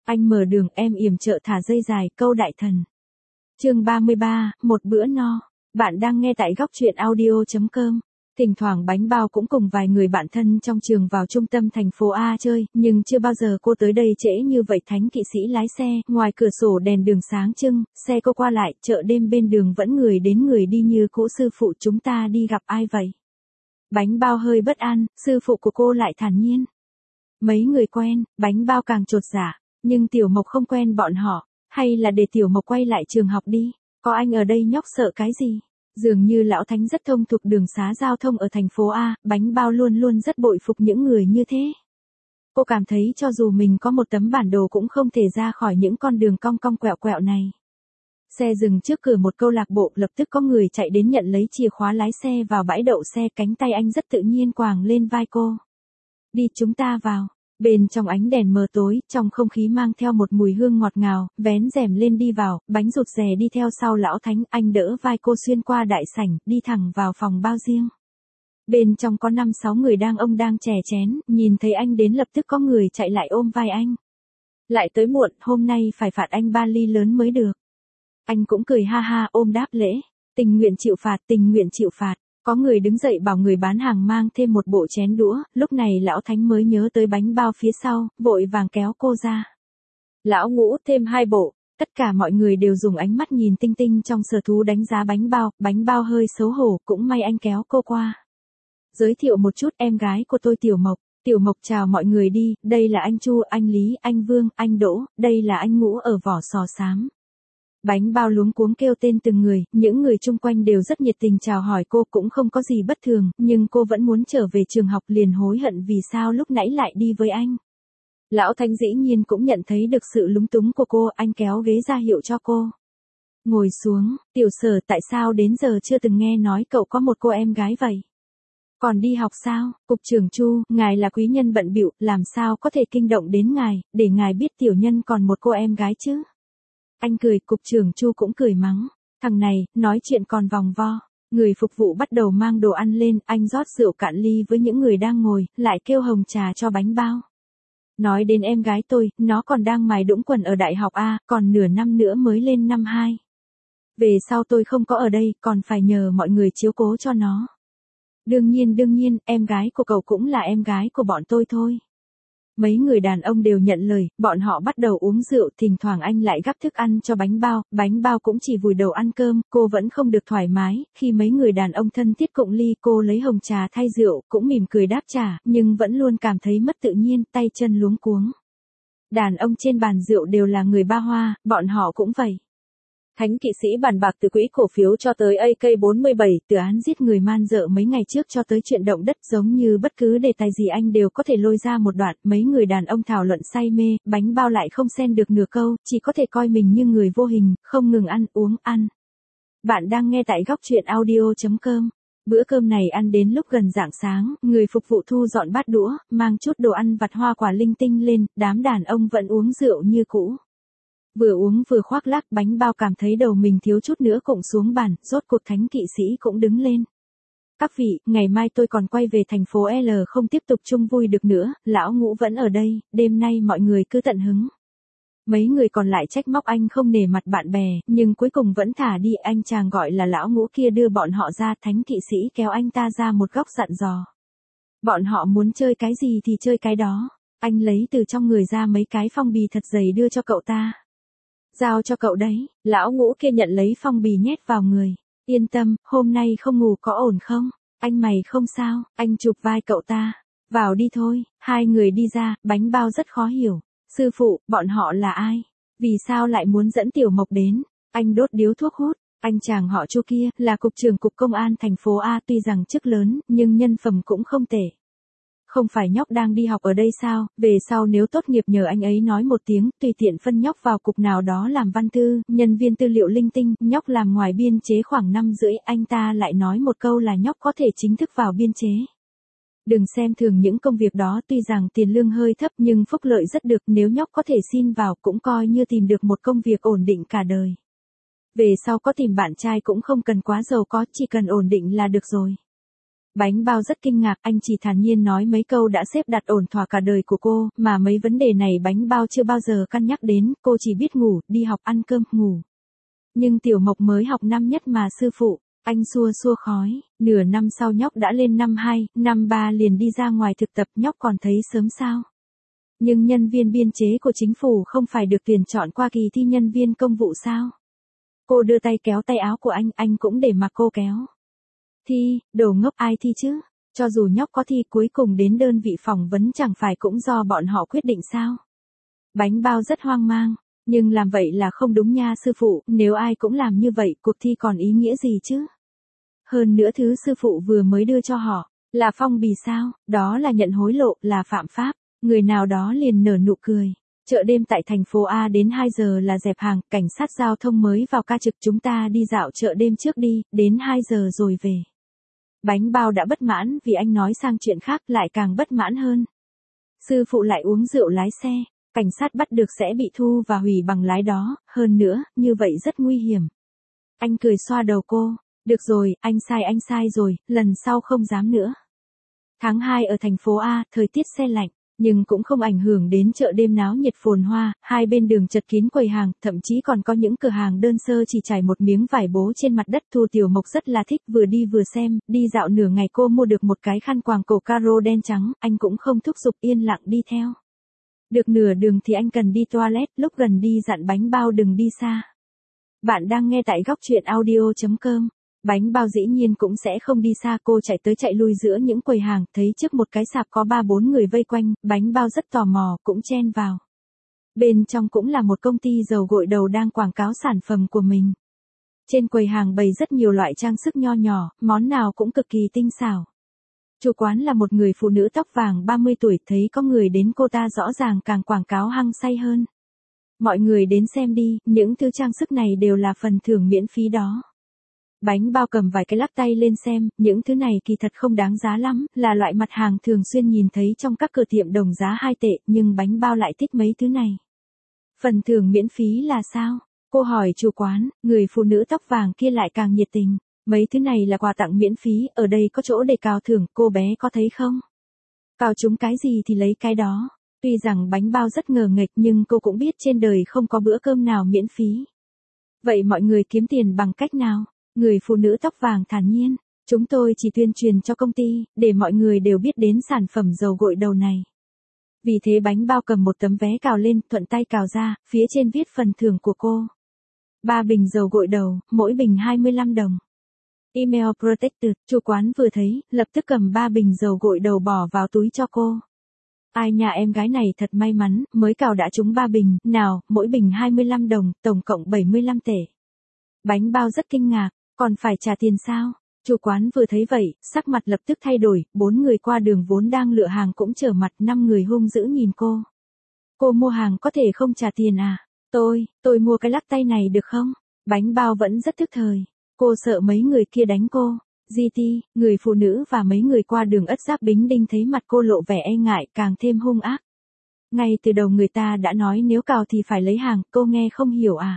Anh mở đường em yểm trợ thả dây dài câu đại thần. Chương 33, một bữa no. Bạn đang nghe tại góc truyện audio.com. Thỉnh thoảng Bánh Bao cũng cùng vài người bạn thân trong trường vào trung tâm thành phố A chơi, nhưng chưa bao giờ cô tới đây trễ như vậy. Thánh kỵ sĩ lái xe, ngoài cửa sổ đèn đường sáng trưng, xe cô qua lại, chợ đêm bên đường vẫn người đến người đi như cũ. Sư phụ chúng ta đi gặp ai vậy? Bánh Bao hơi bất an, sư phụ của cô lại thản nhiên. Mấy người quen, Bánh Bao càng chột dạ, nhưng Tiểu Mộc không quen bọn họ, hay là để Tiểu Mộc quay lại trường học đi, có anh ở đây nhóc sợ cái gì? Dường như Lão Thánh rất thông thuộc đường xá giao thông ở thành phố A, Bánh Bao luôn luôn rất bội phục những người như thế. Cô cảm thấy cho dù mình có một tấm bản đồ cũng không thể ra khỏi những con đường cong cong quẹo quẹo này. Xe dừng trước cửa một câu lạc bộ, lập tức có người chạy đến nhận lấy chìa khóa lái xe vào bãi đậu xe. Cánh tay anh rất tự nhiên quàng lên vai cô. Đi chúng ta vào. Bên trong ánh đèn mờ tối, trong không khí mang theo một mùi hương ngọt ngào, vén rèm lên đi vào, Bánh rụt rè đi theo sau Lão Thánh. Anh đỡ vai cô xuyên qua đại sảnh, đi thẳng vào phòng bao riêng. Bên trong có 5-6 người đang chè chén, nhìn thấy anh đến lập tức có người chạy lại ôm vai anh. Lại tới muộn, hôm nay phải phạt anh 3 ly lớn mới được. Anh cũng cười ha ha ôm đáp lễ. Tình nguyện chịu phạt, tình nguyện chịu phạt. Có người đứng dậy bảo người bán hàng mang thêm một bộ chén đũa, lúc này Lão Thánh mới nhớ tới Bánh Bao phía sau, vội vàng kéo cô ra. Lão Ngũ thêm 2 bộ, tất cả mọi người đều dùng ánh mắt nhìn tinh tinh trong sở thú đánh giá Bánh Bao hơi xấu hổ, cũng may anh kéo cô qua. Giới thiệu một chút, em gái của tôi Tiểu Mộc. Tiểu Mộc chào mọi người đi, đây là anh Chu, anh Lý, anh Vương, anh Đỗ, đây là anh Ngũ ở Vỏ Sò Xám. Bánh Bao luống cuống kêu tên từng người, những người chung quanh đều rất nhiệt tình chào hỏi cô, cũng không có gì bất thường, nhưng cô vẫn muốn trở về trường học, liền hối hận vì sao lúc nãy lại đi với anh. Lão Thánh dĩ nhiên cũng nhận thấy được sự lúng túng của cô, anh kéo ghế ra hiệu cho cô. Ngồi xuống, Tiểu Sở, tại sao đến giờ chưa từng nghe nói cậu có một cô em gái vậy? Còn đi học sao? Cục trưởng Chu, ngài là quý nhân bận bịu, làm sao có thể kinh động đến ngài, để ngài biết tiểu nhân còn một cô em gái chứ? Anh cười, cục trưởng Chu cũng cười mắng. Thằng này, nói chuyện còn vòng vo. Người phục vụ bắt đầu mang đồ ăn lên, anh rót rượu cạn ly với những người đang ngồi, lại kêu hồng trà cho Bánh Bao. Nói đến em gái tôi, nó còn đang mài đũng quần ở đại học A, còn nửa năm nữa mới lên năm 2. Về sau tôi không có ở đây, còn phải nhờ mọi người chiếu cố cho nó. Đương nhiên, em gái của cậu cũng là em gái của bọn tôi thôi. Mấy người đàn ông đều nhận lời, bọn họ bắt đầu uống rượu, thỉnh thoảng anh lại gắp thức ăn cho Bánh Bao cũng chỉ vùi đầu ăn cơm, cô vẫn không được thoải mái, khi mấy người đàn ông thân thiết cụng ly, cô lấy hồng trà thay rượu, cũng mỉm cười đáp trả, nhưng vẫn luôn cảm thấy mất tự nhiên, tay chân luống cuống. Đàn ông trên bàn rượu đều là người Ba Hoa, bọn họ cũng vậy. Thánh kỵ sĩ bàn bạc từ quỹ cổ phiếu cho tới AK-47, từ án giết người man dợ mấy ngày trước cho tới chuyện động đất, giống như bất cứ đề tài gì anh đều có thể lôi ra một đoạn. Mấy người đàn ông thảo luận say mê, Bánh Bao lại không xen được nửa câu, chỉ có thể coi mình như người vô hình, không ngừng ăn uống ăn. Bạn đang nghe tại góc truyện audio.com. Bữa cơm này ăn đến lúc gần rạng sáng, người phục vụ thu dọn bát đũa, mang chút đồ ăn vặt hoa quả linh tinh lên, đám đàn ông vẫn uống rượu như cũ. Vừa uống vừa khoác lác, Bánh Bao cảm thấy đầu mình thiếu chút nữa cụng xuống bàn, rốt cuộc thánh kỵ sĩ cũng đứng lên. Các vị, ngày mai tôi còn quay về thành phố L, không tiếp tục chung vui được nữa, Lão Ngũ vẫn ở đây, đêm nay mọi người cứ tận hứng. Mấy người còn lại trách móc anh không nể mặt bạn bè, nhưng cuối cùng vẫn thả đi. Anh chàng gọi là Lão Ngũ kia đưa bọn họ ra, thánh kỵ sĩ kéo anh ta ra một góc dặn dò. Bọn họ muốn chơi cái gì thì chơi cái đó. Anh lấy từ trong người ra mấy cái phong bì thật dày đưa cho cậu ta. Giao cho cậu đấy. Lão Ngũ kia nhận lấy phong bì nhét vào người. Yên tâm, hôm nay không ngủ có ổn không? Anh mày không sao? Anh chụp vai cậu ta. Vào đi thôi. Hai người đi ra, Bánh Bao rất khó hiểu. Sư phụ, bọn họ là ai? Vì sao lại muốn dẫn Tiểu Mộc đến? Anh đốt điếu thuốc hút. Anh chàng họ Chu kia, là cục trưởng cục công an thành phố A, tuy rằng chức lớn, nhưng nhân phẩm cũng không tệ. Không phải nhóc đang đi học ở đây sao, về sau nếu tốt nghiệp nhờ anh ấy nói một tiếng, tùy tiện phân nhóc vào cục nào đó làm văn thư, nhân viên tư liệu linh tinh, nhóc làm ngoài biên chế khoảng 5 rưỡi, anh ta lại nói một câu là nhóc có thể chính thức vào biên chế. Đừng xem thường những công việc đó, tuy rằng tiền lương hơi thấp nhưng phúc lợi rất được, nếu nhóc có thể xin vào cũng coi như tìm được một công việc ổn định cả đời. Về sau có tìm bạn trai cũng không cần quá giàu có, chỉ cần ổn định là được rồi. Bánh bao rất kinh ngạc, anh chỉ thản nhiên nói mấy câu đã xếp đặt ổn thỏa cả đời của cô, mà mấy vấn đề này bánh bao chưa bao giờ cân nhắc đến, cô chỉ biết ngủ, đi học ăn cơm, ngủ. Nhưng Tiểu Mộc mới học năm nhất mà sư phụ, anh xua xua khói, nửa năm sau nhóc đã lên năm 2, năm 3 liền đi ra ngoài thực tập, nhóc còn thấy sớm sao. Nhưng nhân viên biên chế của chính phủ không phải được tuyển chọn qua kỳ thi nhân viên công vụ sao? Cô đưa tay kéo tay áo của anh cũng để mặc cô kéo. Thi, đồ ngốc, ai thi chứ? Cho dù nhóc có thi cuối cùng đến đơn vị phỏng vấn chẳng phải cũng do bọn họ quyết định sao? Bánh bao rất hoang mang, nhưng làm vậy là không đúng nha sư phụ, nếu ai cũng làm như vậy cuộc thi còn ý nghĩa gì chứ? Hơn nữa thứ sư phụ vừa mới đưa cho họ, là phong bì sao, đó là nhận hối lộ, là phạm pháp. Người nào đó liền nở nụ cười. Chợ đêm tại thành phố A đến 2 giờ là dẹp hàng, cảnh sát giao thông mới vào ca trực, chúng ta đi dạo chợ đêm trước đi, đến 2 giờ rồi về. Bánh bao đã bất mãn vì anh nói sang chuyện khác, lại càng bất mãn hơn. Sư phụ lại uống rượu lái xe, cảnh sát bắt được sẽ bị thu và hủy bằng lái đó, hơn nữa, như vậy rất nguy hiểm. Anh cười xoa đầu cô, được rồi, anh sai rồi, lần sau không dám nữa. Tháng 2 ở thành phố A, thời tiết se lạnh. Nhưng cũng không ảnh hưởng đến chợ đêm náo nhiệt phồn hoa, hai bên đường chật kín quầy hàng, thậm chí còn có những cửa hàng đơn sơ chỉ trải một miếng vải bố trên mặt đất. Thu Tiểu Mộc rất là thích, vừa đi vừa xem, đi dạo nửa ngày cô mua được một cái khăn quàng cổ caro đen trắng, anh cũng không thúc giục, yên lặng đi theo. Được nửa đường thì anh cần đi toilet, lúc gần đi dặn bánh bao đừng đi xa. Bạn đang nghe tại góc truyện audio.com. Bánh bao dĩ nhiên cũng sẽ không đi xa, cô chạy tới chạy lui giữa những quầy hàng, thấy trước một cái sạp có 3-4 người vây quanh, bánh bao rất tò mò, cũng chen vào. Bên trong cũng là một công ty dầu gội đầu đang quảng cáo sản phẩm của mình. Trên quầy hàng bày rất nhiều loại trang sức nho nhỏ, món nào cũng cực kỳ tinh xảo. Chủ quán là một người phụ nữ tóc vàng 30 tuổi, thấy có người đến cô ta rõ ràng càng quảng cáo hăng say hơn. Mọi người đến xem đi, những thứ trang sức này đều là phần thưởng miễn phí đó. Bánh bao cầm vài cái lắc tay lên xem, những thứ này kỳ thật không đáng giá lắm, là loại mặt hàng thường xuyên nhìn thấy trong các cửa tiệm đồng giá 2 tệ, nhưng bánh bao lại thích mấy thứ này. Phần thưởng miễn phí là sao? Cô hỏi chủ quán, người phụ nữ tóc vàng kia lại càng nhiệt tình. Mấy thứ này là quà tặng miễn phí, ở đây có chỗ để cào thưởng, cô bé có thấy không? Cào chúng cái gì thì lấy cái đó. Tuy rằng bánh bao rất ngờ nghệch nhưng cô cũng biết trên đời không có bữa cơm nào miễn phí. Vậy mọi người kiếm tiền bằng cách nào? Người phụ nữ tóc vàng thản nhiên, chúng tôi chỉ tuyên truyền cho công ty, để mọi người đều biết đến sản phẩm dầu gội đầu này. Vì thế bánh bao cầm một tấm vé cào lên, thuận tay cào ra, phía trên viết phần thưởng của cô. 3 bình dầu gội đầu, mỗi bình 25 đồng. Email protected, chủ quán vừa thấy, lập tức cầm 3 bình dầu gội đầu bỏ vào túi cho cô. Ai nhà em gái này thật may mắn, mới cào đã trúng 3 bình, nào, mỗi bình 25 đồng, tổng cộng 75 tệ. Bánh bao rất kinh ngạc, còn phải trả tiền sao? Chủ quán vừa thấy vậy, sắc mặt lập tức thay đổi, 4 người qua đường vốn đang lựa hàng cũng trở mặt, 5 người hung dữ nhìn cô. Cô mua hàng có thể không trả tiền à? Tôi mua cái lắc tay này được không? Bánh bao vẫn rất thức thời. Cô sợ mấy người kia đánh cô. GT, người phụ nữ và mấy người qua đường Ất Giáp Bính Đinh thấy mặt cô lộ vẻ e ngại, càng thêm hung ác. Ngay từ đầu người ta đã nói nếu cào thì phải lấy hàng, cô nghe không hiểu à?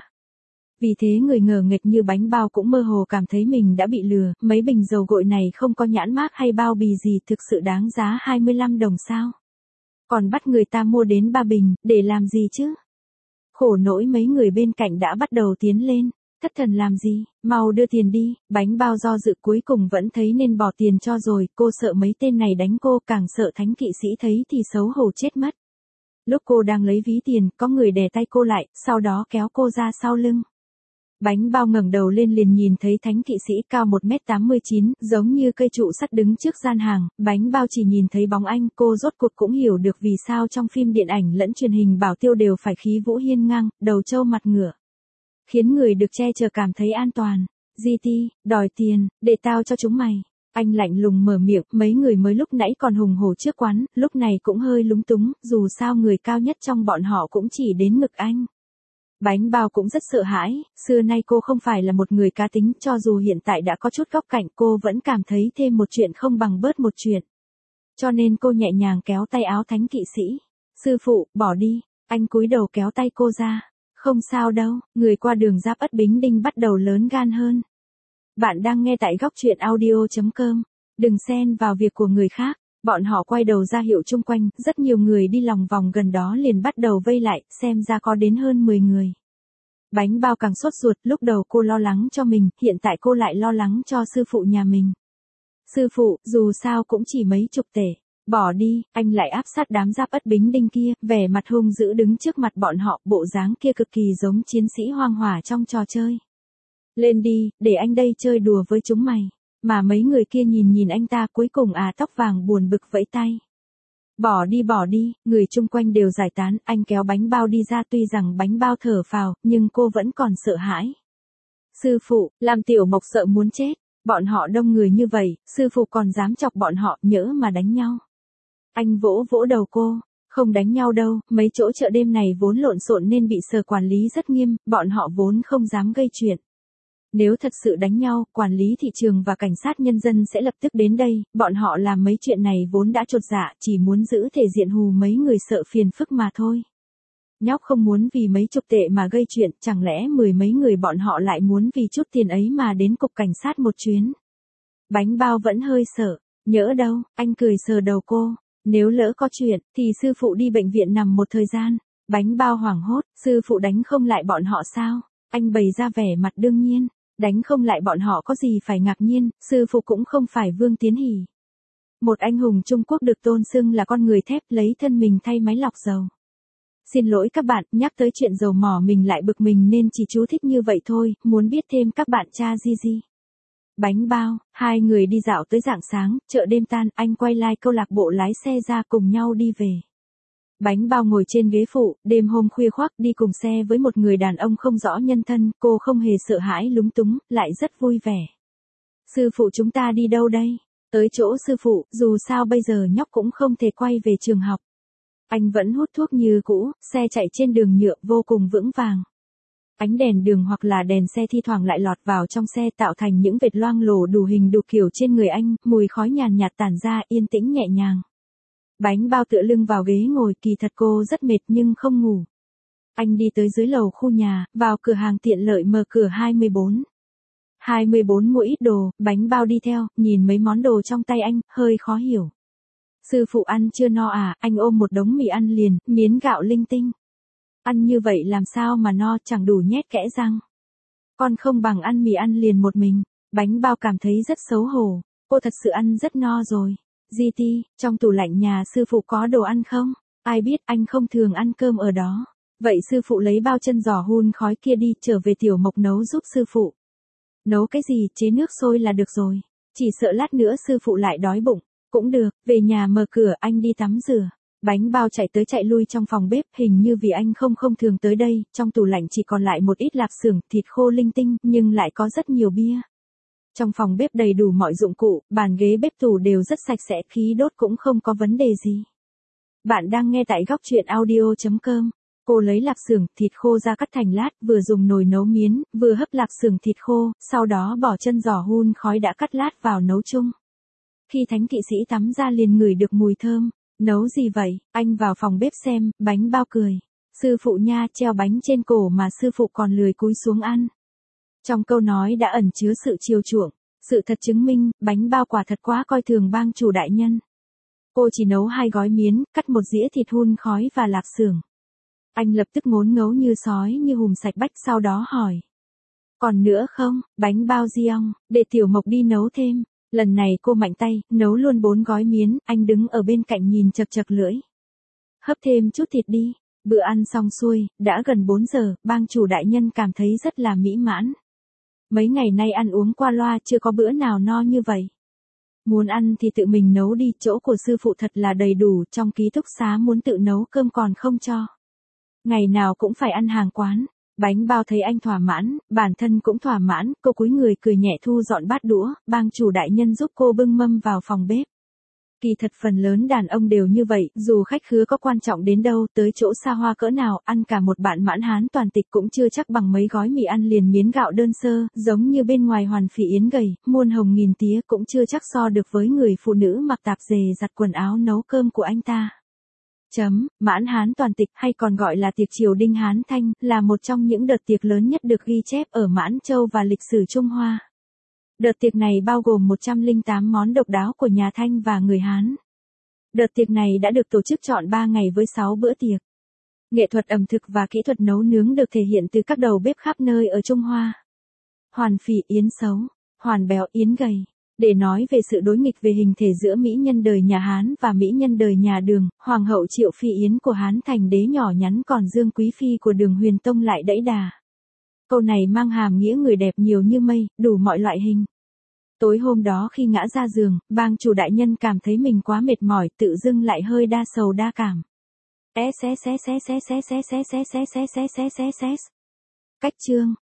Vì thế người ngờ nghệch như bánh bao cũng mơ hồ cảm thấy mình đã bị lừa, mấy bình dầu gội này không có nhãn mác hay bao bì gì, thực sự đáng giá 25 đồng sao? Còn bắt người ta mua đến 3 bình, để làm gì chứ? Khổ nỗi mấy người bên cạnh đã bắt đầu tiến lên, thất thần làm gì, mau đưa tiền đi, bánh bao do dự cuối cùng vẫn thấy nên bỏ tiền cho rồi, cô sợ mấy tên này đánh cô, càng sợ thánh kỵ sĩ thấy thì xấu hổ chết mất. Lúc cô đang lấy ví tiền, có người đè tay cô lại, sau đó kéo cô ra sau lưng. Bánh bao ngẩng đầu lên liền nhìn thấy thánh kỵ sĩ cao 1m89, giống như cây trụ sắt đứng trước gian hàng, bánh bao chỉ nhìn thấy bóng anh, cô rốt cuộc cũng hiểu được vì sao trong phim điện ảnh lẫn truyền hình bảo tiêu đều phải khí vũ hiên ngang, đầu trâu mặt ngựa. Khiến người được che chở cảm thấy an toàn. GT, đòi tiền, để tao cho chúng mày. Anh lạnh lùng mở miệng, mấy người mới lúc nãy còn hùng hổ trước quán, lúc này cũng hơi lúng túng, dù sao người cao nhất trong bọn họ cũng chỉ đến ngực anh. Bánh bao cũng rất sợ hãi, xưa nay cô không phải là một người cá tính, cho dù hiện tại đã có chút góc cạnh cô vẫn cảm thấy thêm một chuyện không bằng bớt một chuyện. Cho nên cô nhẹ nhàng kéo tay áo thánh kỵ sĩ. Sư phụ, bỏ đi, anh cúi đầu kéo tay cô ra. Không sao đâu, người qua đường Giáp Ất Bính Đinh bắt đầu lớn gan hơn. Bạn đang nghe tại góc truyện audio.com. Đừng xen vào việc của người khác. Bọn họ quay đầu ra hiệu chung quanh, rất nhiều người đi lòng vòng gần đó liền bắt đầu vây lại, xem ra có đến hơn 10 người. Bánh bao càng sốt ruột, lúc đầu cô lo lắng cho mình, hiện tại cô lại lo lắng cho sư phụ nhà mình. Sư phụ, dù sao cũng chỉ mấy chục tể. Bỏ đi, anh lại áp sát đám giáp Ất Bính Đinh kia, vẻ mặt hung dữ đứng trước mặt bọn họ, bộ dáng kia cực kỳ giống chiến sĩ hoang hỏa trong trò chơi. Lên đi, để anh đây chơi đùa với chúng mày. Mà mấy người kia nhìn anh ta, cuối cùng tóc vàng buồn bực vẫy tay. Bỏ đi, người chung quanh đều giải tán, anh kéo bánh bao đi ra, tuy rằng bánh bao thở phào, nhưng cô vẫn còn sợ hãi. Sư phụ, làm Tiểu Mộc sợ muốn chết, bọn họ đông người như vậy, sư phụ còn dám chọc bọn họ, nhỡ mà đánh nhau. Anh vỗ vỗ đầu cô, không đánh nhau đâu, mấy chỗ chợ đêm này vốn lộn xộn nên bị sở quản lý rất nghiêm, bọn họ vốn không dám gây chuyện. Nếu thật sự đánh nhau, quản lý thị trường và cảnh sát nhân dân sẽ lập tức đến đây, bọn họ làm mấy chuyện này vốn đã chột dạ, chỉ muốn giữ thể diện hù mấy người sợ phiền phức mà thôi. Nhóc không muốn vì mấy chục tệ mà gây chuyện, chẳng lẽ 10 mấy người bọn họ lại muốn vì chút tiền ấy mà đến cục cảnh sát một chuyến. Bánh bao vẫn hơi sợ, nhỡ đâu, anh cười sờ đầu cô, nếu lỡ có chuyện, thì sư phụ đi bệnh viện nằm một thời gian. Bánh bao hoảng hốt, sư phụ đánh không lại bọn họ sao? Anh bày ra vẻ mặt đương nhiên. Đánh không lại bọn họ có gì phải ngạc nhiên, sư phụ cũng không phải Vương Tiến Hỷ. Một anh hùng Trung Quốc được tôn xưng là con người thép, lấy thân mình thay máy lọc dầu. Xin lỗi các bạn, nhắc tới chuyện dầu mỏ mình lại bực mình nên chỉ chú thích như vậy thôi, muốn biết thêm các bạn tra Gigi. Bánh bao, hai người đi dạo tới rạng sáng, chợ đêm tan, anh quay lại câu lạc bộ lái xe ra cùng nhau đi về. Bánh bao ngồi trên ghế phụ, đêm hôm khuya khoác đi cùng xe với một người đàn ông không rõ nhân thân, cô không hề sợ hãi lúng túng, lại rất vui vẻ. Sư phụ chúng ta đi đâu đây? Tới chỗ sư phụ, dù sao bây giờ nhóc cũng không thể quay về trường học. Anh vẫn hút thuốc như cũ, xe chạy trên đường nhựa vô cùng vững vàng. Ánh đèn đường hoặc là đèn xe thi thoảng lại lọt vào trong xe tạo thành những vệt loang lổ đủ hình đủ kiểu trên người anh, mùi khói nhàn nhạt tản ra yên tĩnh nhẹ nhàng. Bánh bao tựa lưng vào ghế ngồi, kỳ thật cô rất mệt nhưng không ngủ. Anh đi tới dưới lầu khu nhà, vào cửa hàng tiện lợi mở cửa 24. 24 mua ít đồ, bánh bao đi theo, nhìn mấy món đồ trong tay anh, hơi khó hiểu. Sư phụ ăn chưa no à, anh ôm một đống mì ăn liền, miến gạo linh tinh. Ăn như vậy làm sao mà no, chẳng đủ nhét kẽ răng. Con không bằng ăn mì ăn liền một mình, bánh bao cảm thấy rất xấu hổ, cô thật sự ăn rất no rồi. GT, trong tủ lạnh nhà sư phụ có đồ ăn không? Ai biết anh không thường ăn cơm ở đó. Vậy sư phụ lấy bao chân giò hun khói kia đi, trở về Tiểu Mộc nấu giúp sư phụ. Nấu cái gì, chế nước sôi là được rồi. Chỉ sợ lát nữa sư phụ lại đói bụng. Cũng được, về nhà mở cửa, anh đi tắm rửa. Bánh bao chạy tới chạy lui trong phòng bếp, hình như vì anh không thường tới đây, trong tủ lạnh chỉ còn lại một ít lạp xưởng, thịt khô linh tinh, nhưng lại có rất nhiều bia. Trong phòng bếp đầy đủ mọi dụng cụ, bàn ghế bếp tủ đều rất sạch sẽ, khí đốt cũng không có vấn đề gì. Bạn đang nghe tại góc truyện audio.com. Cô lấy lạp xưởng thịt khô ra cắt thành lát, vừa dùng nồi nấu miến, vừa hấp lạp xưởng thịt khô, sau đó bỏ chân giò hun khói đã cắt lát vào nấu chung. Khi thánh kỵ sĩ tắm ra liền ngửi được mùi thơm. Nấu gì vậy? Anh vào phòng bếp xem, bánh bao cười. Sư phụ nha, treo bánh trên cổ mà sư phụ còn lười cúi xuống ăn. Trong câu nói đã ẩn chứa sự chiều chuộng. Sự thật chứng minh, bánh bao quả thật quá coi thường bang chủ đại nhân. Cô chỉ nấu 2 gói miến, cắt một dĩa thịt hun khói và lạp xưởng. Anh lập tức ngốn ngấu như sói như hùm sạch bách, sau đó hỏi. Còn nữa không? Bánh bao Giong, để Tiểu Mộc đi nấu thêm. Lần này cô mạnh tay, nấu luôn 4 gói miến, anh đứng ở bên cạnh nhìn chật chật lưỡi. Hấp thêm chút thịt đi. Bữa ăn xong xuôi, đã gần 4 giờ, bang chủ đại nhân cảm thấy rất là mỹ mãn. Mấy ngày nay ăn uống qua loa, chưa có bữa nào no như vậy. Muốn ăn thì tự mình nấu đi, chỗ của sư phụ thật là đầy đủ, trong ký túc xá muốn tự nấu cơm còn không cho. Ngày nào cũng phải ăn hàng quán. Bánh bao thấy anh thỏa mãn, bản thân cũng thỏa mãn, cô cúi người cười nhẹ thu dọn bát đũa, bang chủ đại nhân giúp cô bưng mâm vào phòng bếp. Kỳ thật phần lớn đàn ông đều như vậy, dù khách khứa có quan trọng đến đâu, tới chỗ xa hoa cỡ nào, ăn cả một bạn mãn hán toàn tịch cũng chưa chắc bằng mấy gói mì ăn liền miến gạo đơn sơ, giống như bên ngoài Hoàn Phỉ Yến gầy, muôn hồng nghìn tía cũng chưa chắc so được với người phụ nữ mặc tạp dề giặt quần áo nấu cơm của anh ta. Mãn hán toàn tịch hay còn gọi là tiệc triều Đinh Hán Thanh, là một trong những đợt tiệc lớn nhất được ghi chép ở Mãn Châu và lịch sử Trung Hoa. Đợt tiệc này bao gồm 108 món độc đáo của nhà Thanh và người Hán. Đợt tiệc này đã được tổ chức trọn 3 ngày với 6 bữa tiệc. Nghệ thuật ẩm thực và kỹ thuật nấu nướng được thể hiện từ các đầu bếp khắp nơi ở Trung Hoa. Hoàn phì yến xấu, hoàn béo yến gầy. Để nói về sự đối nghịch về hình thể giữa mỹ nhân đời nhà Hán và mỹ nhân đời nhà Đường, Hoàng hậu Triệu Phi Yến của Hán Thành Đế nhỏ nhắn còn Dương Quý Phi của Đường Huyền Tông lại đẫy đà. Câu này mang hàm nghĩa người đẹp nhiều như mây, đủ mọi loại hình. Tối hôm đó khi ngã ra giường, bang chủ đại nhân cảm thấy mình quá mệt mỏi, tự dưng lại hơi đa sầu đa cảm. Cách chương